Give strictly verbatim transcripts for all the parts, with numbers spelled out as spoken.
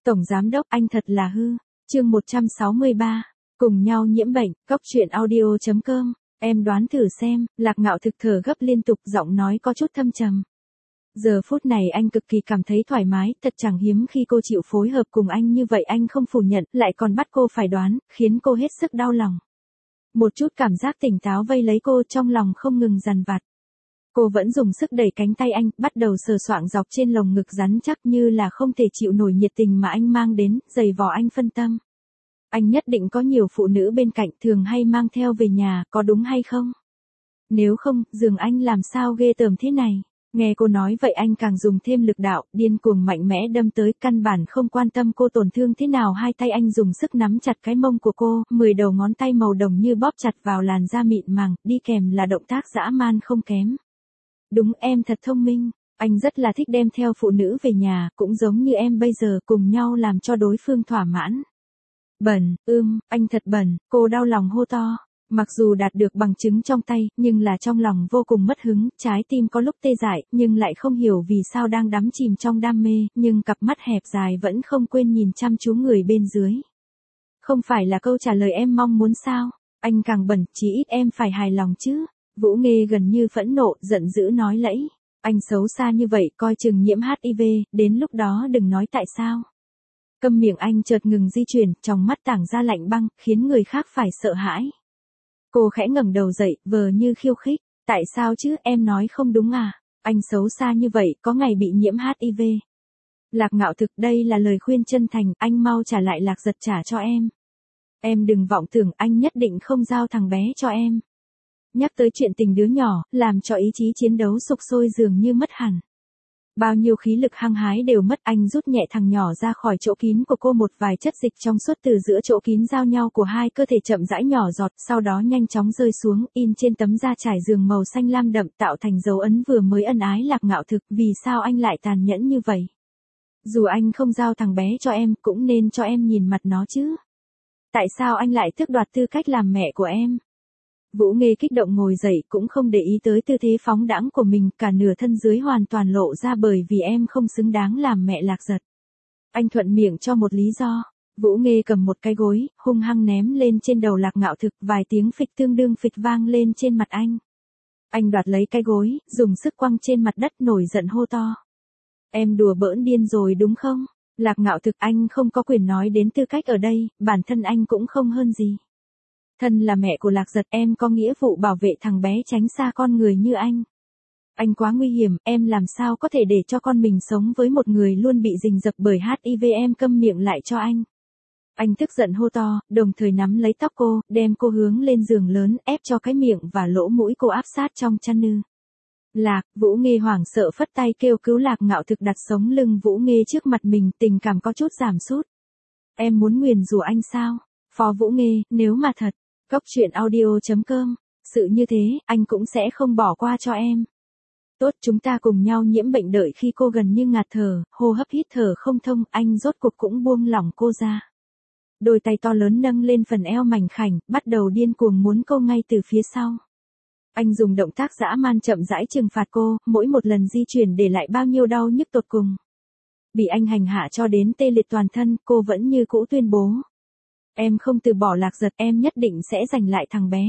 Tổng giám đốc anh thật là hư. Chương một trăm sáu mươi ba. Cùng nhau nhiễm bệnh. Cốc truyện audio chấm com. Em đoán thử xem. Lạc Ngạo thực thở gấp liên tục, giọng nói có chút thâm trầm. Giờ phút này anh cực kỳ cảm thấy thoải mái, thật chẳng hiếm khi cô chịu phối hợp cùng anh như vậy, anh không phủ nhận, lại còn bắt cô phải đoán, khiến cô hết sức đau lòng. Một chút cảm giác tỉnh táo vây lấy cô, trong lòng không ngừng dằn vặt. Cô vẫn dùng sức đẩy cánh tay anh, bắt đầu sờ soạng dọc trên lồng ngực rắn chắc, như là không thể chịu nổi nhiệt tình mà anh mang đến, giày vò anh phân tâm. Anh nhất định có nhiều phụ nữ bên cạnh, thường hay mang theo về nhà, có đúng hay không? Nếu không, giường anh làm sao ghê tởm thế này? Nghe cô nói vậy anh càng dùng thêm lực đạo, điên cuồng mạnh mẽ đâm tới, căn bản không quan tâm cô tổn thương thế nào. Hai tay anh dùng sức nắm chặt cái mông của cô, mười đầu ngón tay màu đồng như bóp chặt vào làn da mịn màng, đi kèm là động tác dã man không kém. Đúng, em thật thông minh, anh rất là thích đem theo phụ nữ về nhà, cũng giống như em bây giờ, cùng nhau làm cho đối phương thỏa mãn. Bẩn, ưm, anh thật bẩn, cô đau lòng hô to. Mặc dù đạt được bằng chứng trong tay, nhưng là trong lòng vô cùng mất hứng, trái tim có lúc tê dại, nhưng lại không hiểu vì sao đang đắm chìm trong đam mê, nhưng cặp mắt hẹp dài vẫn không quên nhìn chăm chú người bên dưới. Không phải là câu trả lời em mong muốn sao? Anh càng bẩn, chí ít em phải hài lòng chứ. Vũ Nghê gần như phẫn nộ, giận dữ nói lẫy. Anh xấu xa như vậy, coi chừng nhiễm hát i vê, đến lúc đó đừng nói tại sao. Câm miệng anh chợt ngừng di chuyển, trong mắt tảng ra lạnh băng, khiến người khác phải sợ hãi. Cô khẽ ngẩng đầu dậy, vờ như khiêu khích. Tại sao chứ, em nói không đúng à? Anh xấu xa như vậy, có ngày bị nhiễm hát i vê. Lạc Ngạo thực, đây là lời khuyên chân thành, anh mau trả lại Lạc Giật trả cho em. Em đừng vọng tưởng, anh nhất định không giao thằng bé cho em. Nhắc tới chuyện tình đứa nhỏ, làm cho ý chí chiến đấu sục sôi dường như mất hẳn. Bao nhiêu khí lực hăng hái đều mất, anh rút nhẹ thằng nhỏ ra khỏi chỗ kín của cô, một vài chất dịch trong suốt từ giữa chỗ kín giao nhau của hai cơ thể chậm rãi nhỏ giọt, sau đó nhanh chóng rơi xuống, in trên tấm da trải giường màu xanh lam đậm, tạo thành dấu ấn vừa mới ân ái. Lạc Ngạo thực, vì sao anh lại tàn nhẫn như vậy? Dù anh không giao thằng bé cho em, cũng nên cho em nhìn mặt nó chứ. Tại sao anh lại tước đoạt tư cách làm mẹ của em? Vũ Nghê kích động ngồi dậy, cũng không để ý tới tư thế phóng đãng của mình, cả nửa thân dưới hoàn toàn lộ ra, bởi vì em không xứng đáng làm mẹ Lạc Giật. Anh thuận miệng cho một lý do. Vũ Nghê cầm một cái gối, hung hăng ném lên trên đầu Lạc Ngạo thực, vài tiếng phịch tương đương phịch vang lên trên mặt anh. Anh đoạt lấy cái gối, dùng sức quăng trên mặt đất, nổi giận hô to. Em đùa bỡn điên rồi đúng không? Lạc Ngạo thực, anh không có quyền nói đến tư cách ở đây, bản thân anh cũng không hơn gì. Thân là mẹ của Lạc Giật, em có nghĩa vụ bảo vệ thằng bé tránh xa con người như anh. Anh quá nguy hiểm, em làm sao có thể để cho con mình sống với một người luôn bị rình rập bởi hát i vê, em câm miệng lại cho anh. Anh tức giận hô to, đồng thời nắm lấy tóc cô, đem cô hướng lên giường lớn, ép cho cái miệng và lỗ mũi cô áp sát trong chăn nư. Lạc, Vũ Nghê hoảng sợ phất tay kêu cứu. Lạc Ngạo thực đặt sống lưng Vũ Nghê trước mặt mình, tình cảm có chút giảm sút. Em muốn nguyền rủa anh sao? Phó Vũ Nghê, nếu mà thật. Cốc truyện audio chấm com. Sự như thế, anh cũng sẽ không bỏ qua cho em. Tốt, chúng ta cùng nhau nhiễm bệnh. Đợi khi cô gần như ngạt thở, hô hấp hít thở không thông, anh rốt cuộc cũng buông lỏng cô ra. Đôi tay to lớn nâng lên phần eo mảnh khảnh, bắt đầu điên cuồng muốn cô ngay từ phía sau. Anh dùng động tác dã man chậm rãi trừng phạt cô, mỗi một lần di chuyển để lại bao nhiêu đau nhức tột cùng. Bị anh hành hạ cho đến tê liệt toàn thân, cô vẫn như cũ tuyên bố. Em không từ bỏ Lạc Giật, em nhất định sẽ giành lại thằng bé.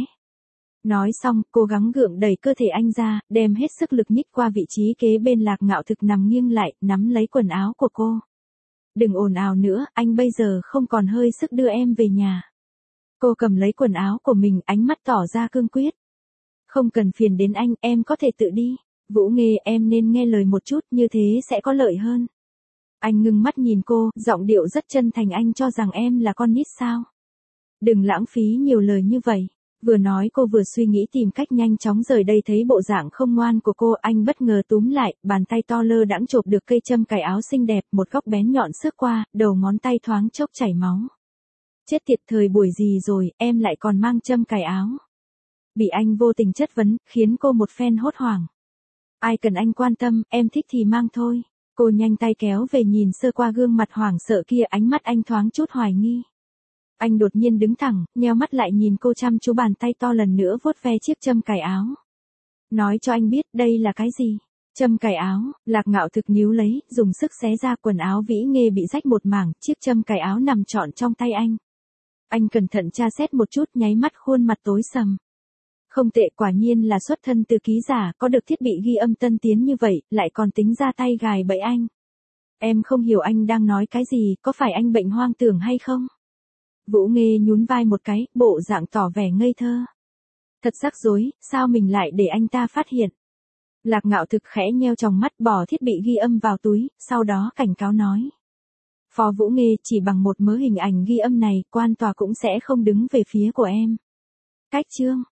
Nói xong, cô gắng gượng đẩy cơ thể anh ra, đem hết sức lực nhích qua vị trí kế bên. Lạc Ngạo thực nằm nghiêng lại, nắm lấy quần áo của cô. Đừng ồn ào nữa, anh bây giờ không còn hơi sức đưa em về nhà. Cô cầm lấy quần áo của mình, ánh mắt tỏ ra cương quyết. Không cần phiền đến anh, em có thể tự đi. Vũ Nghê, em nên nghe lời một chút, như thế sẽ có lợi hơn. Anh ngưng mắt nhìn cô, giọng điệu rất chân thành. Anh cho rằng em là con nít sao? Đừng lãng phí nhiều lời như vậy. Vừa nói cô vừa suy nghĩ tìm cách nhanh chóng rời đây. Thấy bộ dạng không ngoan của cô, anh bất ngờ túm lại, bàn tay to lơ đãng chộp được cây châm cài áo xinh đẹp, một góc bén nhọn xước qua, đầu ngón tay thoáng chốc chảy máu. Chết tiệt, thời buổi gì rồi, em lại còn mang châm cài áo? Bị anh vô tình chất vấn, khiến cô một phen hốt hoảng. Ai cần anh quan tâm, em thích thì mang thôi. Cô nhanh tay kéo về, nhìn sơ qua gương mặt hoảng sợ kia, ánh mắt anh thoáng chút hoài nghi. Anh đột nhiên đứng thẳng, nheo mắt lại nhìn cô chăm chú, bàn tay to lần nữa vuốt ve chiếc châm cài áo. Nói cho anh biết, đây là cái gì? Châm cài áo, Lạc Ngạo thực níu lấy, dùng sức xé ra quần áo Vĩ Nghê bị rách một mảng, chiếc châm cài áo nằm trọn trong tay anh. Anh cẩn thận tra xét một chút, nháy mắt khuôn mặt tối sầm. Không tệ, quả nhiên là xuất thân từ ký giả, có được thiết bị ghi âm tân tiến như vậy, lại còn tính ra tay gài bẫy anh. Em không hiểu anh đang nói cái gì, có phải anh bệnh hoang tưởng hay không? Vũ Nghê nhún vai một cái, bộ dạng tỏ vẻ ngây thơ. Thật rắc rối, sao mình lại để anh ta phát hiện? Lạc Ngạo thực khẽ nheo tròng mắt, bỏ thiết bị ghi âm vào túi, sau đó cảnh cáo nói. Phó Vũ Nghê, chỉ bằng một mớ hình ảnh ghi âm này, quan tòa cũng sẽ không đứng về phía của em. Cách chương.